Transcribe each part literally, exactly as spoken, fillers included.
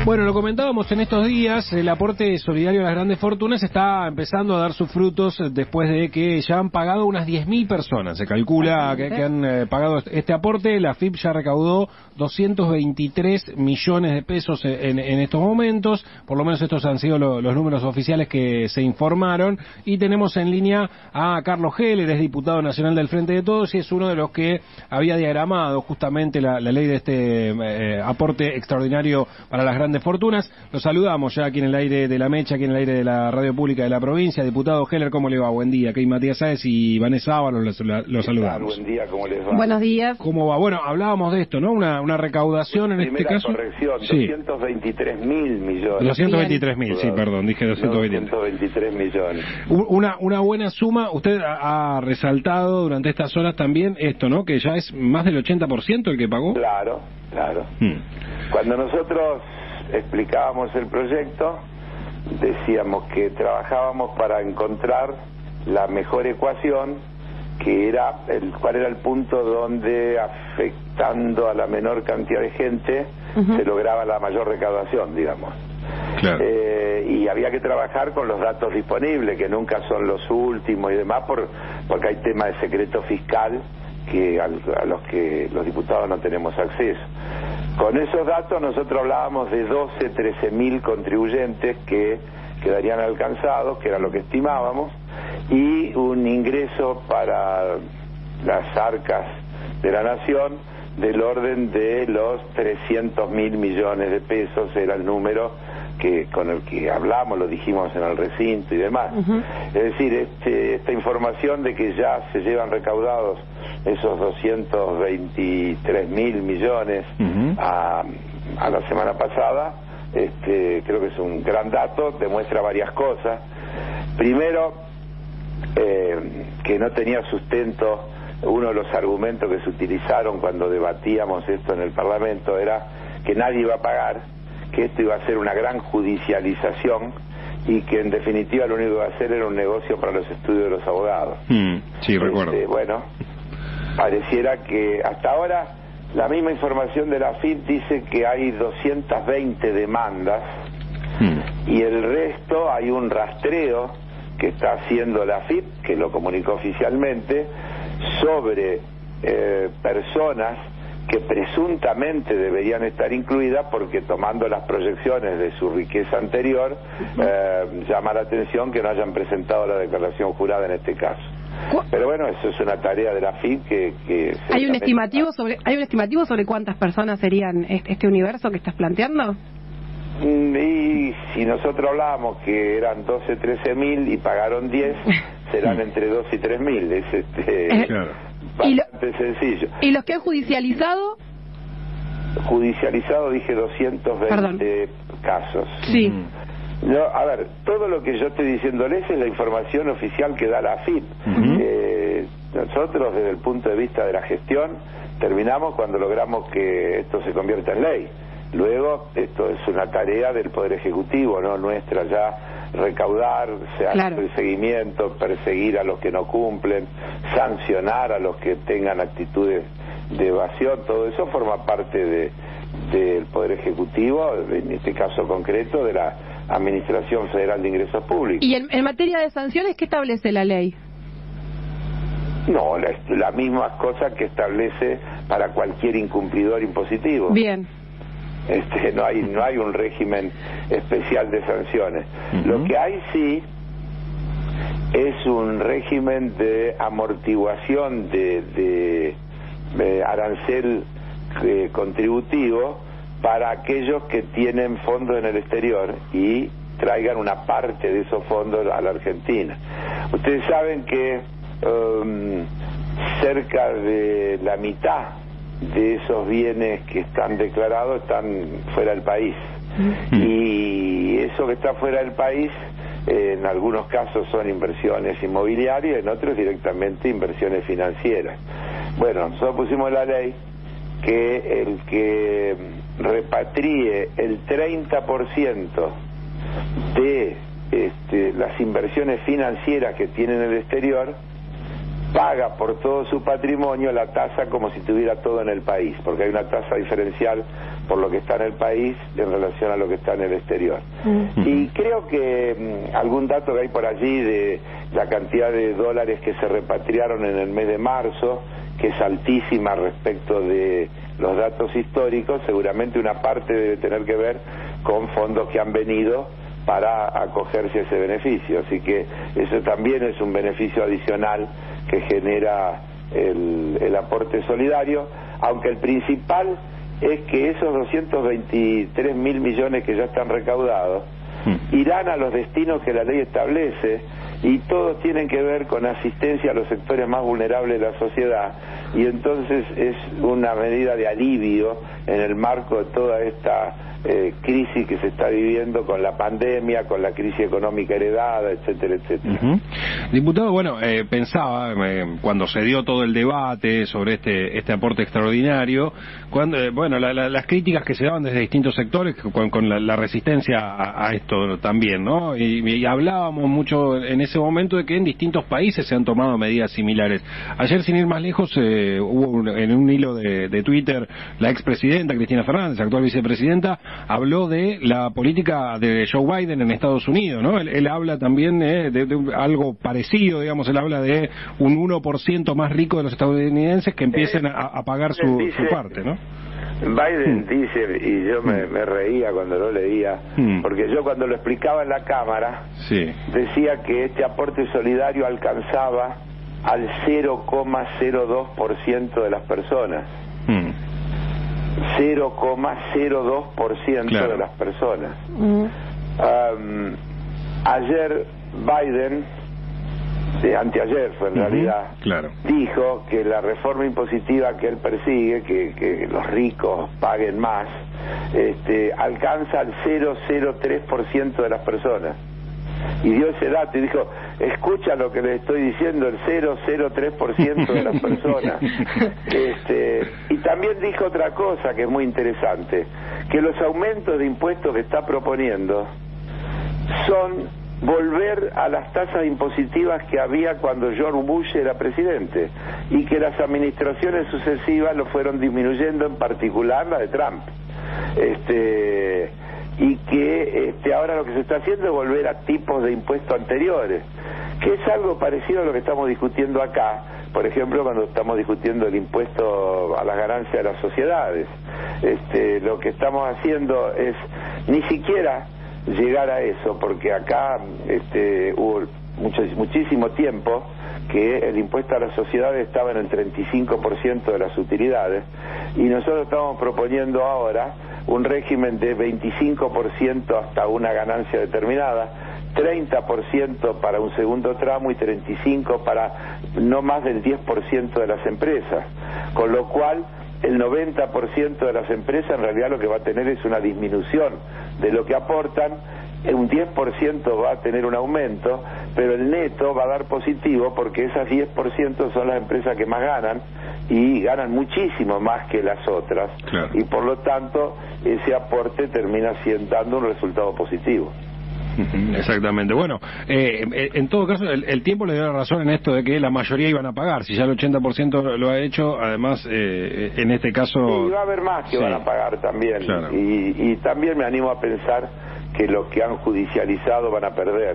Bueno, lo comentábamos en estos días, el aporte solidario a las grandes fortunas está empezando a dar sus frutos después de que ya han pagado unas diez mil personas. Se calcula que, que han eh, pagado este aporte. La A F I P ya recaudó doscientos veintitrés millones de pesos en, en estos momentos. Por lo menos estos han sido lo, los números oficiales que se informaron. Y tenemos en línea a Carlos Heller, es diputado nacional del Frente de Todos y es uno de los que había diagramado justamente la, la ley de este eh, aporte extraordinario para las grandes fortunas. Los saludamos ya aquí en el aire de la Mecha, aquí en el aire de la radio pública de la provincia. Diputado Heller, ¿cómo le va? Buen día. Aquí Matías Sáez y Vanessa Ábalos los, los saludamos. Buen día, ¿cómo les va? Buenos días. ¿Cómo va? Bueno, hablábamos de esto, ¿no? Una, una recaudación en este caso. Corrección, sí. doscientos veintitrés mil millones. doscientos veintitrés mil, sí, perdón, dije doscientos veintitrés millones. Una, una buena suma. Usted ha, ha resaltado durante estas horas también esto, ¿no? Que ya es más del ochenta por ciento el que pagó. Claro, claro. Hmm. Cuando nosotros explicábamos el proyecto, decíamos que trabajábamos para encontrar la mejor ecuación, que era el cuál era el punto donde, afectando a la menor cantidad de gente, uh-huh. se lograba la mayor recaudación, digamos. Claro. Eh, y había que trabajar con los datos disponibles, que nunca son los últimos y demás, por, porque hay temas de secreto fiscal que a, a los que los diputados no tenemos acceso. Con esos datos nosotros hablábamos de doce, trece mil contribuyentes que quedarían alcanzados, que era lo que estimábamos, y un ingreso para las arcas de la nación del orden de los trescientos mil millones de pesos, era el número que con el que hablamos, lo dijimos en el recinto y demás. Uh-huh. Es decir, este, esta información de que ya se llevan recaudados esos doscientos veintitrés mil millones uh-huh. a, a la semana pasada, este, creo que es un gran dato, demuestra varias cosas. Primero, eh, que no tenía sustento. Uno de los argumentos que se utilizaron cuando debatíamos esto en el Parlamento era que nadie iba a pagar, que esto iba a ser una gran judicialización y que en definitiva lo único que iba a hacer era un negocio para los estudios de los abogados. Mm, sí, este, recuerdo. Bueno, pareciera que hasta ahora la misma información de la A F I P dice que hay doscientas veinte demandas mm. y el resto hay un rastreo que está haciendo la A F I P, que lo comunicó oficialmente, sobre eh, personas que presuntamente deberían estar incluidas porque, tomando las proyecciones de su riqueza anterior, eh, llama la atención que no hayan presentado la declaración jurada en este caso. Pero bueno, eso es una tarea de la A F I P que... que ¿Hay un estimativo sobre hay un estimativo sobre cuántas personas serían este universo que estás planteando? Y si nosotros hablábamos que eran doce, trece mil y pagaron diez, serán entre dos y tres mil. Es este... Claro. bastante ¿Y lo, sencillo. ¿Y los que han judicializado? Judicializado dije doscientos veinte Perdón. Casos. Sí. No, a ver, todo lo que yo estoy diciéndoles es la información oficial que da la A F I P. Uh-huh. Eh, nosotros, desde el punto de vista de la gestión, terminamos cuando logramos que esto se convierta en ley. Luego, esto es una tarea del Poder Ejecutivo, no nuestra ya. Recaudar, se hace claro. el seguimiento, perseguir a los que no cumplen, sancionar a los que tengan actitudes de evasión, todo eso forma parte de del Poder Ejecutivo, en este caso concreto de la Administración Federal de Ingresos Públicos. ¿Y en, en materia de sanciones qué establece la ley? No, la, la misma cosa que establece para cualquier incumplidor impositivo. Bien. Este, no hay no hay un régimen especial de sanciones. Uh-huh. Lo que hay sí es un régimen de amortiguación de, de, de arancel eh, contributivo para aquellos que tienen fondos en el exterior y traigan una parte de esos fondos a la Argentina. Ustedes saben que um, cerca de la mitad de esos bienes que están declarados están fuera del país. Mm. Y eso que está fuera del país, eh, en algunos casos son inversiones inmobiliarias, en otros directamente inversiones financieras. Bueno, nosotros pusimos la ley que el que repatrie el treinta por ciento de este, las inversiones financieras que tiene en el exterior paga por todo su patrimonio la tasa como si tuviera todo en el país, porque hay una tasa diferencial por lo que está en el país en relación a lo que está en el exterior. Uh-huh. Y creo que mmm, algún dato que hay por allí de la cantidad de dólares que se repatriaron en el mes de marzo, que es altísima respecto de los datos históricos, seguramente una parte debe tener que ver con fondos que han venido para acogerse a ese beneficio, así que eso también es un beneficio adicional que genera el, el aporte solidario, aunque el principal es que esos doscientos veintitrés mil millones que ya están recaudados irán a los destinos que la ley establece, y todos tienen que ver con asistencia a los sectores más vulnerables de la sociedad, y entonces es una medida de alivio en el marco de toda esta eh, crisis que se está viviendo con la pandemia, con la crisis económica heredada, etcétera, etcétera. Uh-huh. Diputado, bueno, eh, pensaba, eh, cuando se dio todo el debate sobre este este aporte extraordinario, cuando eh, bueno, la, la, las críticas que se daban desde distintos sectores, con, con la, la resistencia a, a esto también, ¿no? Y, y hablábamos mucho en ese momento de que en distintos países se han tomado medidas similares. Ayer, sin ir más lejos, eh, hubo un, en un hilo de, de Twitter, la expresidenta Cristina Fernández, actual vicepresidenta, habló de la política de Joe Biden en Estados Unidos, ¿no? Él, él habla también eh, de, de algo parecido, digamos, él habla de un uno por ciento más rico de los estadounidenses que empiecen a, a pagar su, dice, su parte, ¿no? Biden mm. dice, y yo me, me reía cuando lo leía, mm. porque yo cuando lo explicaba en la Cámara, sí. decía que este aporte solidario alcanzaba al cero coma cero dos por ciento de las personas. Mm. cero coma cero dos por ciento claro. de las personas. Mm. Um, ayer Biden, de anteayer fue en uh-huh. realidad, claro. dijo que la reforma impositiva que él persigue, que, que los ricos paguen más, este, alcanza al cero coma cero tres por ciento de las personas. Y dio ese dato y dijo, escucha lo que le estoy diciendo, el cero coma cero tres por ciento de las personas. este, y también dijo otra cosa que es muy interesante, que los aumentos de impuestos que está proponiendo son volver a las tasas impositivas que había cuando George Bush era presidente, y que las administraciones sucesivas lo fueron disminuyendo, en particular la de Trump. Este... y que este, ahora lo que se está haciendo es volver a tipos de impuestos anteriores, que es algo parecido a lo que estamos discutiendo acá, por ejemplo, cuando estamos discutiendo el impuesto a las ganancias de las sociedades. Este, lo que estamos haciendo es ni siquiera llegar a eso, porque acá este, hubo mucho, muchísimo tiempo que el impuesto a las sociedades estaba en el treinta y cinco por ciento de las utilidades, y nosotros estamos proponiendo ahora un régimen de veinticinco por ciento hasta una ganancia determinada, treinta por ciento para un segundo tramo y treinta y cinco por ciento para no más del diez por ciento de las empresas, con lo cual el noventa por ciento de las empresas en realidad lo que va a tener es una disminución de lo que aportan, un diez por ciento va a tener un aumento, pero el neto va a dar positivo, porque esas diez por ciento son las empresas que más ganan, y ganan muchísimo más que las otras, claro. y por lo tanto ese aporte termina siendo, dando un resultado positivo. Exactamente. Bueno, eh, en todo caso, el, el tiempo le dio la razón en esto de que la mayoría iban a pagar. Si ya el ochenta por ciento lo ha hecho, además, eh, en este caso... Sí, va a haber más que sí. van a pagar también. Claro. Y, y también me animo a pensar que los que han judicializado van a perder.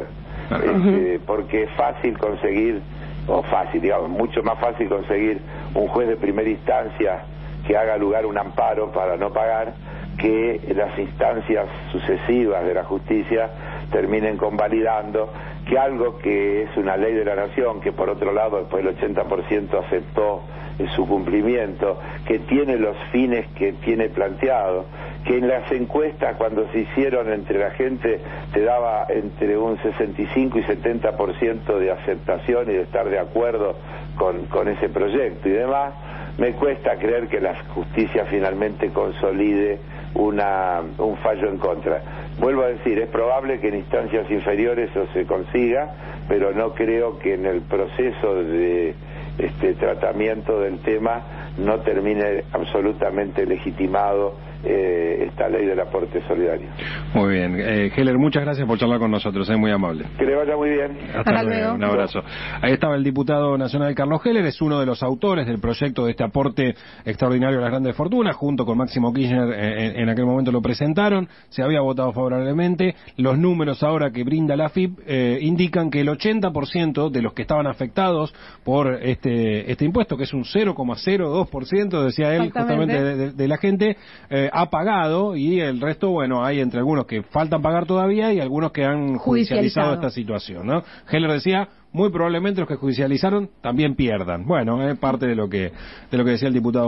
Este, porque es fácil conseguir, o fácil, digamos, mucho más fácil conseguir un juez de primera instancia que haga lugar un amparo para no pagar, que las instancias sucesivas de la justicia terminen convalidando que algo que es una ley de la nación, que por otro lado después el ochenta por ciento aceptó su cumplimiento, que tiene los fines que tiene planteado, que en las encuestas cuando se hicieron entre la gente te daba entre un sesenta y cinco y setenta por ciento de aceptación y de estar de acuerdo con, con ese proyecto y demás, me cuesta creer que la justicia finalmente consolide una un fallo en contra. Vuelvo a decir, es probable que en instancias inferiores eso se consiga, pero no creo que en el proceso de este tratamiento del tema no termine absolutamente legitimado eh, esta ley del aporte solidario. Muy bien. Eh, Heller, muchas gracias por charlar con nosotros, es muy amable. Que le vaya muy bien. Hasta, Hasta luego. luego. Un abrazo. Ahí estaba el diputado nacional Carlos Heller, es uno de los autores del proyecto de este aporte extraordinario a las grandes fortunas, junto con Máximo Kirchner en, en aquel momento lo presentaron, se había votado favorablemente. Los números ahora que brinda la A F I P eh, indican que el ochenta por ciento de los que estaban afectados por este este impuesto, que es un cero coma cero dos por ciento, decía él, justamente de, de, de la gente, eh, ha pagado, y el resto, bueno, hay entre algunos que faltan pagar todavía y algunos que han judicializado esta situación, ¿no? Heller decía, muy probablemente los que judicializaron también pierdan. Bueno, es parte de lo que de lo que decía el diputado.